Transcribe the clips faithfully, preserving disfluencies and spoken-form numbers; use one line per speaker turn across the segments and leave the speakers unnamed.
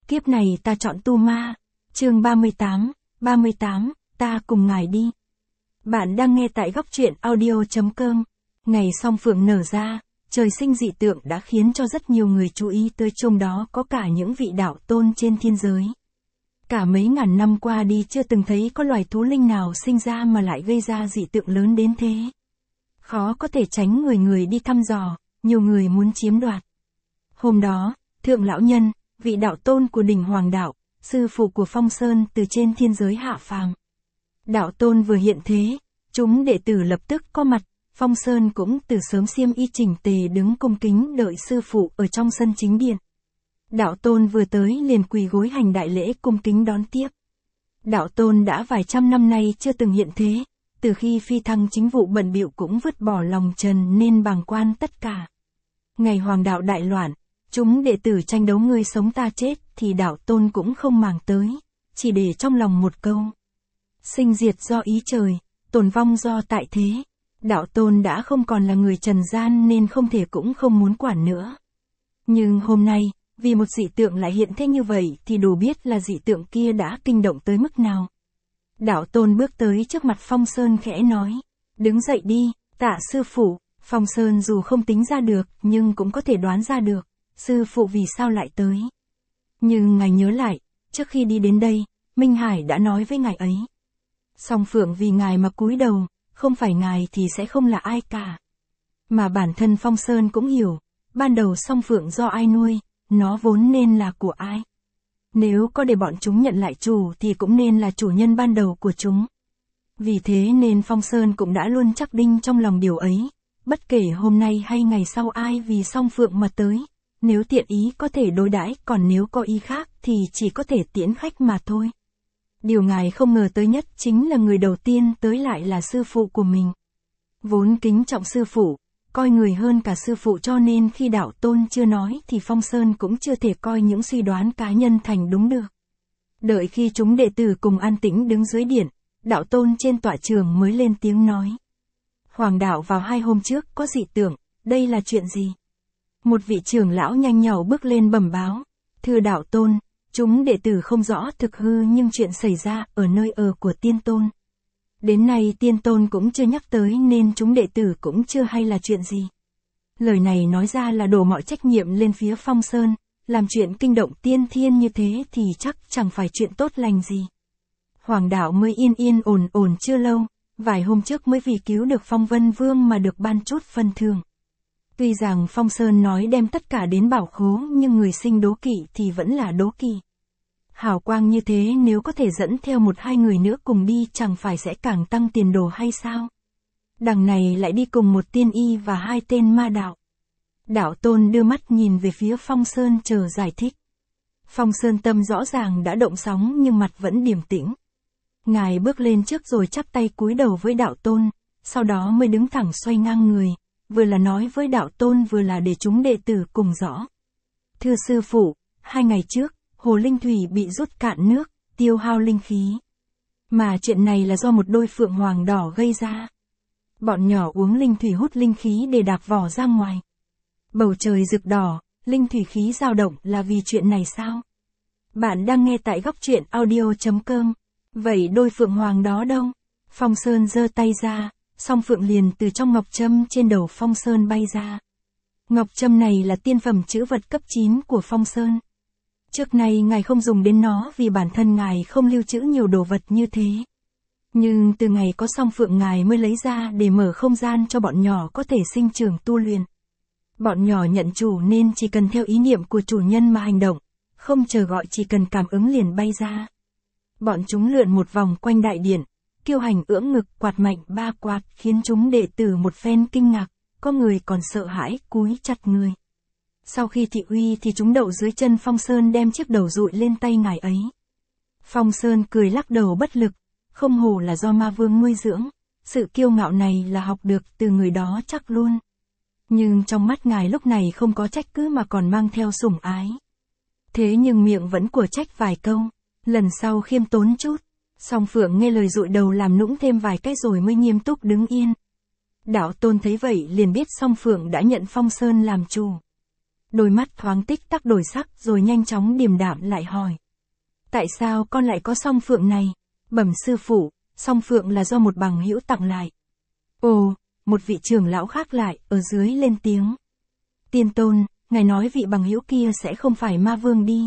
Kiếp này ta chọn tu ma. Chương ba mươi tám, ba mươi tám, ta cùng ngài đi. Bạn đang nghe tại góc truyện audio chấm com. Ngày song phượng nở ra, trời sinh dị tượng đã khiến cho rất nhiều người chú ý tới, trong đó có cả những vị đạo tôn trên thiên giới. Cả mấy ngàn năm qua đi chưa từng thấy có loài thú linh nào sinh ra mà lại gây ra dị tượng lớn đến thế. Khó có thể tránh người người đi thăm dò, nhiều người muốn chiếm đoạt. Hôm đó, Thượng Lão Nhân, vị đạo tôn của đỉnh Hoàng Đạo, sư phụ của Phong Sơn từ trên thiên giới hạ phàm. Đạo tôn vừa hiện thế, chúng đệ tử lập tức có mặt, Phong Sơn cũng từ sớm xiêm y chỉnh tề đứng cung kính đợi sư phụ ở trong sân chính điện. Đạo tôn vừa tới liền quỳ gối hành đại lễ cung kính đón tiếp. Đạo tôn đã vài trăm năm nay chưa từng hiện thế, từ khi phi thăng chính vụ bận bịu cũng vứt bỏ lòng trần nên bàng quan tất cả. Ngày Hoàng Đạo đại loạn, chúng đệ tử tranh đấu ngươi sống ta chết thì đạo tôn cũng không màng tới, chỉ để trong lòng một câu. Sinh diệt do ý trời, tồn vong do tại thế. Đạo tôn đã không còn là người trần gian nên không thể cũng không muốn quản nữa. Nhưng hôm nay, vì một dị tượng lại hiện thế như vậy thì đủ biết là dị tượng kia đã kinh động tới mức nào. Đạo tôn bước tới trước mặt Phong Sơn khẽ nói, đứng dậy đi, tạ sư phụ. Phong Sơn dù không tính ra được nhưng cũng có thể đoán ra được, sư phụ vì sao lại tới. Nhưng ngài nhớ lại, trước khi đi đến đây, Minh Hải đã nói với ngài ấy. Song Phượng vì ngài mà cúi đầu, không phải ngài thì sẽ không là ai cả. Mà bản thân Phong Sơn cũng hiểu, ban đầu Song Phượng do ai nuôi, nó vốn nên là của ai. Nếu có để bọn chúng nhận lại chủ thì cũng nên là chủ nhân ban đầu của chúng. Vì thế nên Phong Sơn cũng đã luôn chắc đinh trong lòng điều ấy, bất kể hôm nay hay ngày sau ai vì Song Phượng mà tới, nếu tiện ý có thể đối đãi, còn nếu có ý khác thì chỉ có thể tiễn khách mà thôi. Điều ngài không ngờ tới nhất chính là người đầu tiên tới lại là sư phụ của mình. Vốn kính trọng sư phụ, coi người hơn cả sư phụ, cho nên khi đạo tôn chưa nói thì Phong Sơn cũng chưa thể coi những suy đoán cá nhân thành đúng được. Đợi khi chúng đệ tử cùng an tĩnh đứng dưới điện, đạo tôn trên tọa trường mới lên tiếng nói. Hoàng đạo vào hai hôm trước có dị tượng, đây là chuyện gì? Một vị trưởng lão nhanh nhảu bước lên bẩm báo. Thưa đạo tôn, chúng đệ tử không rõ thực hư nhưng chuyện xảy ra ở nơi ở của tiên tôn. Đến nay tiên tôn cũng chưa nhắc tới nên chúng đệ tử cũng chưa hay là chuyện gì. Lời này nói ra là đổ mọi trách nhiệm lên phía Phong Sơn, làm chuyện kinh động tiên thiên như thế thì chắc chẳng phải chuyện tốt lành gì. Hoàng đạo mới yên yên ổn ổn chưa lâu, vài hôm trước mới vì cứu được Phong Vân Vương mà được ban chút phân thưởng. Tuy rằng Phong Sơn nói đem tất cả đến bảo khố nhưng người sinh đố kỵ thì vẫn là đố kỵ. Hào quang như thế nếu có thể dẫn theo một hai người nữa cùng đi chẳng phải sẽ càng tăng tiền đồ hay sao? Đằng này lại đi cùng một tiên y và hai tên ma đạo. Đạo tôn đưa mắt nhìn về phía Phong Sơn chờ giải thích. Phong Sơn tâm rõ ràng đã động sóng nhưng mặt vẫn điềm tĩnh. Ngài bước lên trước rồi chắp tay cúi đầu với đạo tôn, sau đó mới đứng thẳng xoay ngang người, vừa là nói với đạo tôn vừa là để chúng đệ tử cùng rõ. Thưa sư phụ, hai ngày trước, hồ linh thủy bị rút cạn nước, tiêu hao linh khí. Mà chuyện này là do một đôi phượng hoàng đỏ gây ra. Bọn nhỏ uống linh thủy hút linh khí để đạp vỏ ra ngoài. Bầu trời rực đỏ, linh thủy khí dao động là vì chuyện này sao? Bạn đang nghe tại góc truyện audio chấm com. Vậy đôi phượng hoàng đó đâu? Phong Sơn giơ tay ra, song phượng liền từ trong ngọc trâm trên đầu Phong Sơn bay ra. Ngọc trâm này là tiên phẩm chữ vật cấp chín của Phong Sơn. Trước nay ngài không dùng đến nó vì bản thân ngài không lưu trữ nhiều đồ vật như thế. Nhưng từ ngày có song phượng ngài mới lấy ra để mở không gian cho bọn nhỏ có thể sinh trưởng tu luyện. Bọn nhỏ nhận chủ nên chỉ cần theo ý niệm của chủ nhân mà hành động, không chờ gọi, chỉ cần cảm ứng liền bay ra. Bọn chúng lượn một vòng quanh đại điện, kiêu hành ưỡng ngực quạt mạnh ba quạt khiến chúng đệ tử một phen kinh ngạc, có người còn sợ hãi cúi chặt người. Sau khi thị uy thì chúng đậu dưới chân Phong Sơn đem chiếc đầu dụi lên tay ngài ấy. Phong Sơn cười lắc đầu bất lực, không hổ là do ma vương nuôi dưỡng, sự kiêu ngạo này là học được từ người đó chắc luôn. Nhưng trong mắt ngài lúc này không có trách cứ mà còn mang theo sủng ái. Thế nhưng miệng vẫn của trách vài câu, lần sau khiêm tốn chút. Song Phượng nghe lời dụi đầu làm nũng thêm vài cái rồi mới nghiêm túc đứng yên. Đạo tôn thấy vậy liền biết Song Phượng đã nhận Phong Sơn làm chủ. đôi mắt thoáng tích tắc đổi sắc rồi nhanh chóng điềm đạm lại hỏi. Tại sao con lại có song phượng này? Bẩm sư phụ, song phượng là do một bằng hữu tặng lại. Ồ, một vị trưởng lão khác lại, ở dưới lên tiếng. Tiên tôn, ngài nói vị bằng hữu kia sẽ không phải ma vương đi.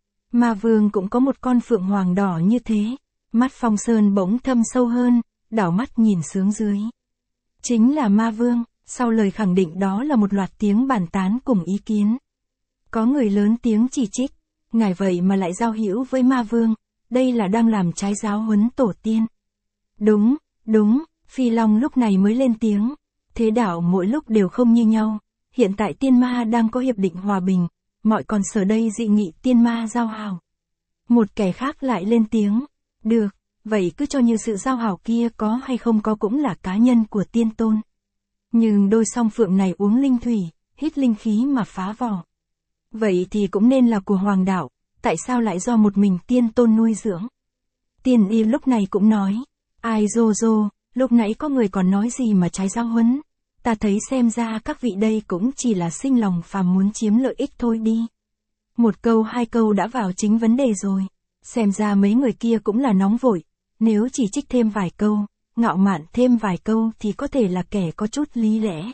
Ma vương cũng có một con phượng hoàng đỏ như thế. Mắt Phong Sơn bỗng thâm sâu hơn, đảo mắt nhìn xuống dưới. Chính là ma vương, sau lời khẳng định đó là một loạt tiếng bàn tán cùng ý kiến. Có người lớn tiếng chỉ trích, ngài vậy mà lại giao hữu với ma vương, đây là đang làm trái giáo huấn tổ tiên. Đúng, đúng, Phi Long lúc này mới lên tiếng, thế đạo mỗi lúc đều không như nhau, hiện tại tiên ma đang có hiệp định hòa bình, mọi con sở đây dị nghị tiên ma giao hảo. Một kẻ khác lại lên tiếng, được, vậy cứ cho như sự giao hảo kia có hay không có cũng là cá nhân của tiên tôn. Nhưng đôi song phượng này uống linh thủy, hít linh khí mà phá vỏ. Vậy thì cũng nên là của hoàng đạo, tại sao lại do một mình tiên tôn nuôi dưỡng? Tiên y lúc này cũng nói, ai dô dô, lúc nãy có người còn nói gì mà trái giáo huấn, ta thấy xem ra các vị đây cũng chỉ là sinh lòng phàm muốn chiếm lợi ích thôi đi. Một câu hai câu đã vào chính vấn đề rồi, xem ra mấy người kia cũng là nóng vội, nếu chỉ trích thêm vài câu, ngạo mạn thêm vài câu thì có thể là kẻ có chút lý lẽ.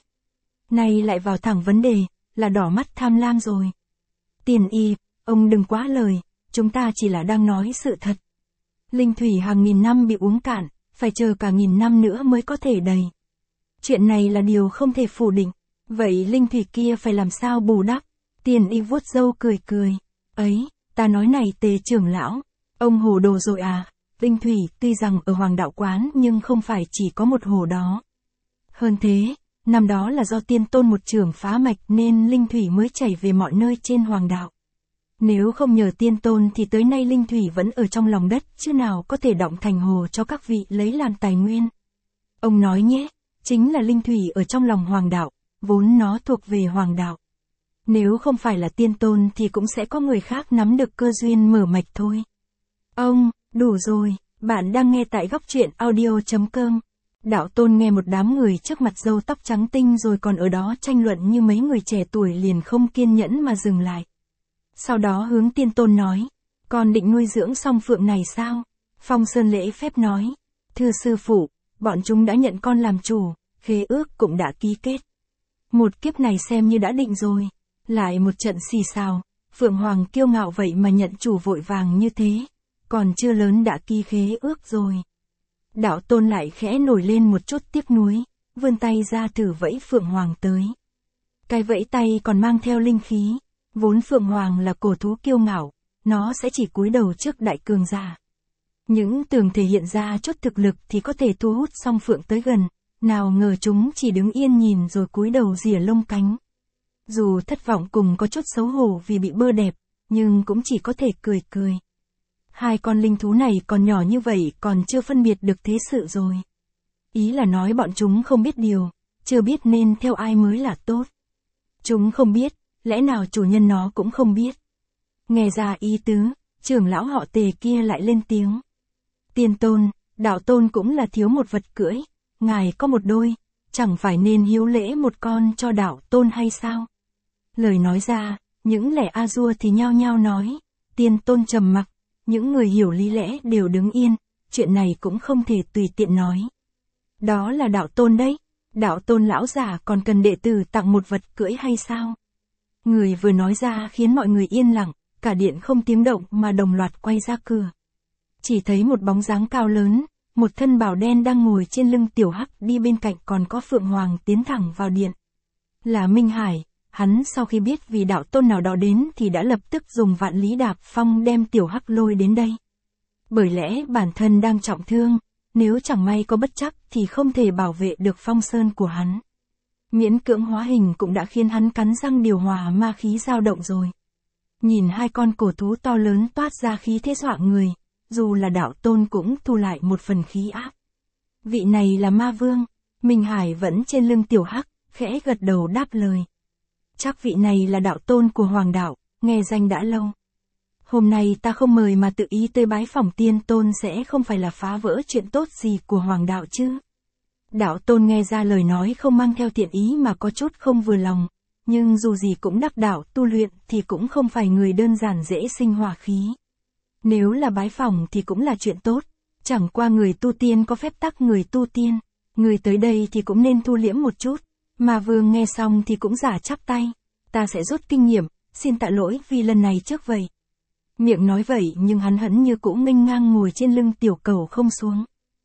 Nay lại vào thẳng vấn đề, là đỏ mắt tham lam rồi. Tiền y, ông đừng quá lời, chúng ta chỉ là đang nói sự thật. Linh thủy hàng nghìn năm bị uống cạn, phải chờ cả nghìn năm nữa mới có thể đầy. Chuyện này là điều không thể phủ định, vậy linh thủy kia phải làm sao bù đắp? Tiền y vuốt râu cười cười, ấy, ta nói này Tề trưởng lão, ông hồ đồ rồi à, linh thủy tuy rằng ở Hoàng đạo quán nhưng không phải chỉ có một hồ đó. Hơn thế, năm đó là do tiên tôn một trưởng phá mạch nên linh thủy mới chảy về mọi nơi trên Hoàng đạo. Nếu không nhờ tiên tôn thì tới nay linh thủy vẫn ở trong lòng đất chứ nào có thể động thành hồ cho các vị lấy làm tài nguyên. Ông nói nhé, chính là linh thủy ở trong lòng Hoàng đạo, vốn nó thuộc về Hoàng đạo. Nếu không phải là tiên tôn thì cũng sẽ có người khác nắm được cơ duyên mở mạch thôi. Ông, đủ rồi, bạn đang nghe tại góc truyện audio.com. Đạo tôn nghe một đám người trước mặt râu tóc trắng tinh rồi còn ở đó tranh luận như mấy người trẻ tuổi liền không kiên nhẫn mà dừng lại. Sau đó hướng tiên tôn nói, con định nuôi dưỡng song phượng này sao? Phong Sơn lễ phép nói, thưa sư phụ, bọn chúng đã nhận con làm chủ, khế ước cũng đã ký kết. Một kiếp này xem như đã định rồi. Lại một trận xì xào, Phượng Hoàng kiêu ngạo vậy mà nhận chủ vội vàng như thế, còn chưa lớn đã ký khế ước rồi. Đạo tôn lại khẽ nổi lên một chút tiếc nuối, vươn tay ra thử vẫy Phượng Hoàng tới. Cái vẫy tay còn mang theo linh khí, vốn Phượng Hoàng là cổ thú kiêu ngạo, nó sẽ chỉ cúi đầu trước đại cường giả. Những tường thể hiện ra chút thực lực thì có thể thu hút song phượng tới gần, nào ngờ chúng chỉ đứng yên nhìn rồi cúi đầu rỉa lông cánh. Dù thất vọng cùng có chút xấu hổ vì bị bơ đẹp, nhưng cũng chỉ có thể cười cười. Hai con linh thú này còn nhỏ như vậy còn chưa phân biệt được thế sự rồi. Ý là nói bọn chúng không biết điều, chưa biết nên theo ai mới là tốt. Chúng không biết, lẽ nào chủ nhân nó cũng không biết. Nghe ra ý tứ, trưởng lão họ Tề kia lại lên tiếng. Tiên tôn, đạo tôn cũng là thiếu một vật cưỡi, ngài có một đôi, chẳng phải nên hiếu lễ một con cho đạo tôn hay sao? Lời nói ra, những lẻ a dua thì nhao nhao nói, tiên tôn trầm mặc, những người hiểu lý lẽ đều đứng yên, chuyện này cũng không thể tùy tiện nói. Đó là đạo tôn đấy, đạo tôn lão giả còn cần đệ tử tặng một vật cưỡi hay sao? Người vừa nói ra khiến mọi người yên lặng, cả điện không tiếng động mà đồng loạt quay ra cửa. Chỉ thấy một bóng dáng cao lớn, một thân bào đen đang ngồi trên lưng tiểu hắc đi bên cạnh còn có Phượng Hoàng tiến thẳng vào điện. Là Minh Hải, hắn sau khi biết vì đạo tôn nào đó đến thì đã lập tức dùng vạn lý đạp phong đem tiểu hắc lôi đến đây. Bởi lẽ bản thân đang trọng thương, nếu chẳng may có bất trắc thì không thể bảo vệ được Phong Sơn của hắn. Miễn cưỡng hóa hình cũng đã khiến hắn cắn răng điều hòa ma khí dao động rồi. Nhìn hai con cổ thú to lớn toát ra khí thế dọa người, dù là đạo tôn cũng thu lại một phần khí áp. Vị này là ma vương, Minh Hải vẫn trên lưng tiểu hắc, khẽ gật đầu đáp lời. Chắc vị này là đạo tôn của Hoàng đạo, nghe danh đã lâu. Hôm nay ta không mời mà tự ý tới bái phỏng tiên tôn sẽ không phải là phá vỡ chuyện tốt gì của Hoàng đạo chứ. Đạo tôn nghe ra lời nói không mang theo thiện ý mà có chút không vừa lòng, nhưng dù gì cũng đắc đạo tu luyện thì cũng không phải người đơn giản dễ sinh hòa khí. Nếu là bái phỏng thì cũng là chuyện tốt, chẳng qua người tu tiên có phép tắc người tu tiên, người tới đây thì cũng nên thu liễm một chút, mà Vương nghe xong thì cũng giả chắp tay, ta sẽ rút kinh nghiệm, xin tạ lỗi vì lần này trước vậy. Miệng nói vậy nhưng hắn hẫn như cũng nghênh ngang ngồi trên lưng tiểu cầu không xuống.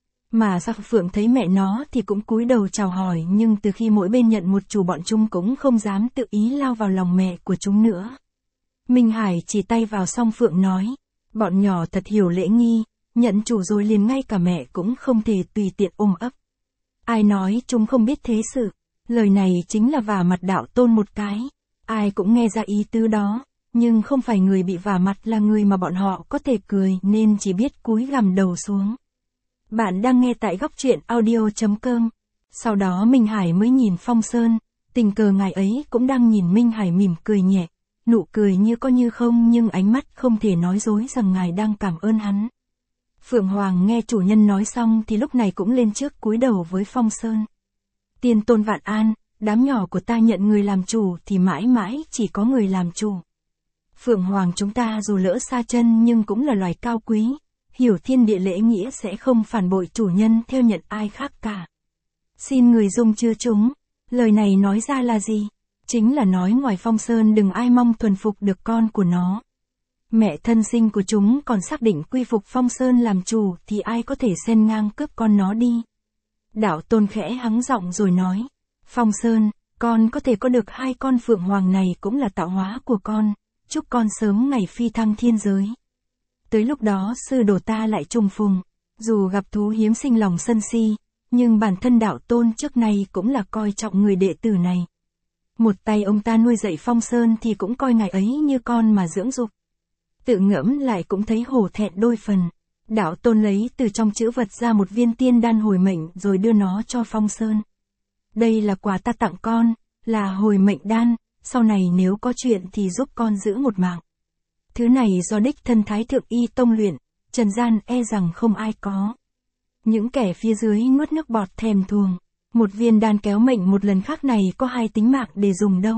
Mà Sa Phượng thấy mẹ nó thì cũng cúi đầu chào hỏi, nhưng từ khi mỗi bên nhận một chủ bọn chúng cũng không dám tự ý lao vào lòng mẹ của chúng nữa. Minh Hải chỉ tay vào Song Phượng nói, bọn nhỏ thật hiểu lễ nghi, nhận chủ rồi liền ngay cả mẹ cũng không thể tùy tiện ôm ấp. Ai nói chúng không biết thế sự, lời này chính là vả mặt đạo tôn một cái, ai cũng nghe ra ý tứ đó, nhưng không phải người bị vả mặt là người mà bọn họ có thể cười nên chỉ biết cúi gằm đầu xuống. Bạn đang nghe tại góc truyện audio chấm com. Sau đó Minh Hải mới nhìn Phong Sơn, tình cờ ngài ấy cũng đang nhìn Minh Hải mỉm cười nhẹ, nụ cười như có như không nhưng ánh mắt không thể nói dối rằng ngài đang cảm ơn hắn. Phượng Hoàng nghe chủ nhân nói xong thì lúc này cũng lên trước cúi đầu với Phong Sơn. Tiên tôn vạn an, đám nhỏ của ta nhận người làm chủ thì mãi mãi chỉ có người làm chủ. Phượng Hoàng chúng ta dù lỡ xa chân nhưng cũng là loài cao quý, hiểu thiên địa lễ nghĩa sẽ không phản bội chủ nhân theo nhận ai khác cả. Xin người dung chứa chúng, lời này nói ra là gì? Chính là nói ngoài Phong Sơn đừng ai mong thuần phục được con của nó. Mẹ thân sinh của chúng còn xác định quy phục Phong Sơn làm chủ thì ai có thể xen ngang cướp con nó đi. Đạo tôn khẽ hắng giọng rồi nói, Phong Sơn, con có thể có được hai con Phượng Hoàng này cũng là tạo hóa của con, chúc con sớm ngày phi thăng thiên giới. Tới lúc đó sư đồ ta lại trùng phùng, dù gặp thú hiếm sinh lòng sân si, nhưng bản thân đạo tôn trước nay cũng là coi trọng người đệ tử này. Một tay ông ta nuôi dạy Phong Sơn thì cũng coi ngài ấy như con mà dưỡng dục. Tự ngẫm lại cũng thấy hổ thẹn đôi phần. Đạo tôn lấy từ trong chữ vật ra một viên tiên đan hồi mệnh rồi đưa nó cho Phong Sơn. Đây là quà ta tặng con, là hồi mệnh đan, sau này nếu có chuyện thì giúp con giữ một mạng. Thứ này do đích thân Thái Thượng Y Tông luyện, trần gian e rằng không ai có. Những kẻ phía dưới nuốt nước bọt thèm thuồng. Một viên đan kéo mệnh một lần khác này có hai tính mạng để dùng đâu.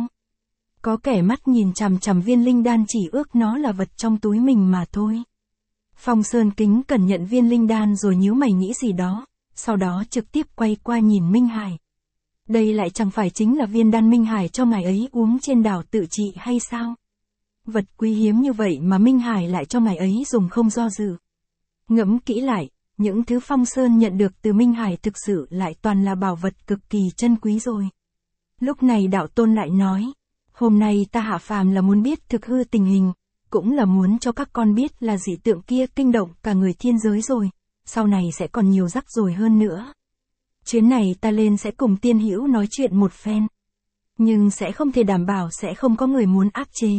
Có kẻ mắt nhìn chằm chằm viên linh đan chỉ ước nó là vật trong túi mình mà thôi. Phong Sơn kính cẩn nhận viên linh đan rồi nhíu mày nghĩ gì đó, sau đó trực tiếp quay qua nhìn Minh Hải. Đây lại chẳng phải chính là viên đan Minh Hải cho ngài ấy uống trên đảo tự trị hay sao? Vật quý hiếm như vậy mà Minh Hải lại cho ngài ấy dùng không do dự. Ngẫm kỹ lại, những thứ Phong Sơn nhận được từ Minh Hải thực sự lại toàn là bảo vật cực kỳ chân quý rồi. Lúc này đạo tôn lại nói, hôm nay ta hạ phàm là muốn biết thực hư tình hình, cũng là muốn cho các con biết là dị tượng kia kinh động cả người thiên giới rồi, sau này sẽ còn nhiều rắc rối hơn nữa. Chuyến này ta lên sẽ cùng tiên hữu nói chuyện một phen, nhưng sẽ không thể đảm bảo sẽ không có người muốn áp chế.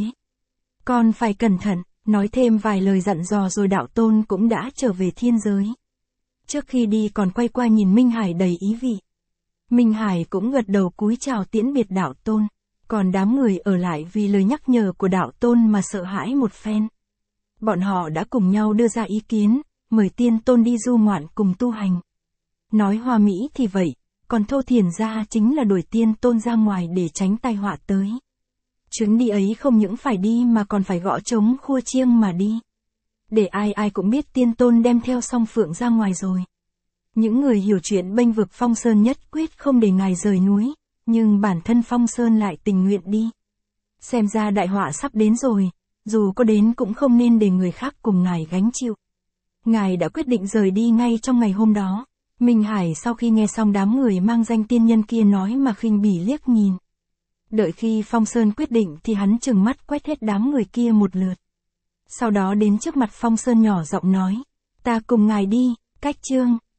Con phải cẩn thận, nói thêm vài lời dặn dò rồi đạo tôn cũng đã trở về thiên giới. Trước khi đi còn quay qua nhìn Minh Hải đầy ý vị. Minh Hải cũng gật đầu cúi chào tiễn biệt đạo tôn, còn đám người ở lại vì lời nhắc nhở của đạo tôn mà sợ hãi một phen. Bọn họ đã cùng nhau đưa ra ý kiến, mời tiên tôn đi du ngoạn cùng tu hành. Nói hoa mỹ thì vậy, còn thô thiển ra chính là đuổi tiên tôn ra ngoài để tránh tai họa tới. Chuyến đi ấy không những phải đi mà còn phải gõ trống khua chiêng mà đi. Để ai ai cũng biết tiên tôn đem theo Song Phượng ra ngoài rồi. Những người hiểu chuyện bênh vực Phong Sơn nhất quyết không để ngài rời núi, nhưng bản thân Phong Sơn lại tình nguyện đi. Xem ra đại họa sắp đến rồi, dù có đến cũng không nên để người khác cùng ngài gánh chịu. Ngài đã quyết định rời đi ngay trong ngày hôm đó. Minh Hải sau khi nghe xong đám người mang danh tiên nhân kia nói mà khinh bỉ liếc nhìn. Đợi khi Phong Sơn quyết định thì hắn trừng mắt quét hết đám người kia một lượt. Sau đó đến trước mặt Phong Sơn nhỏ giọng nói, ta cùng ngài đi, cách chương.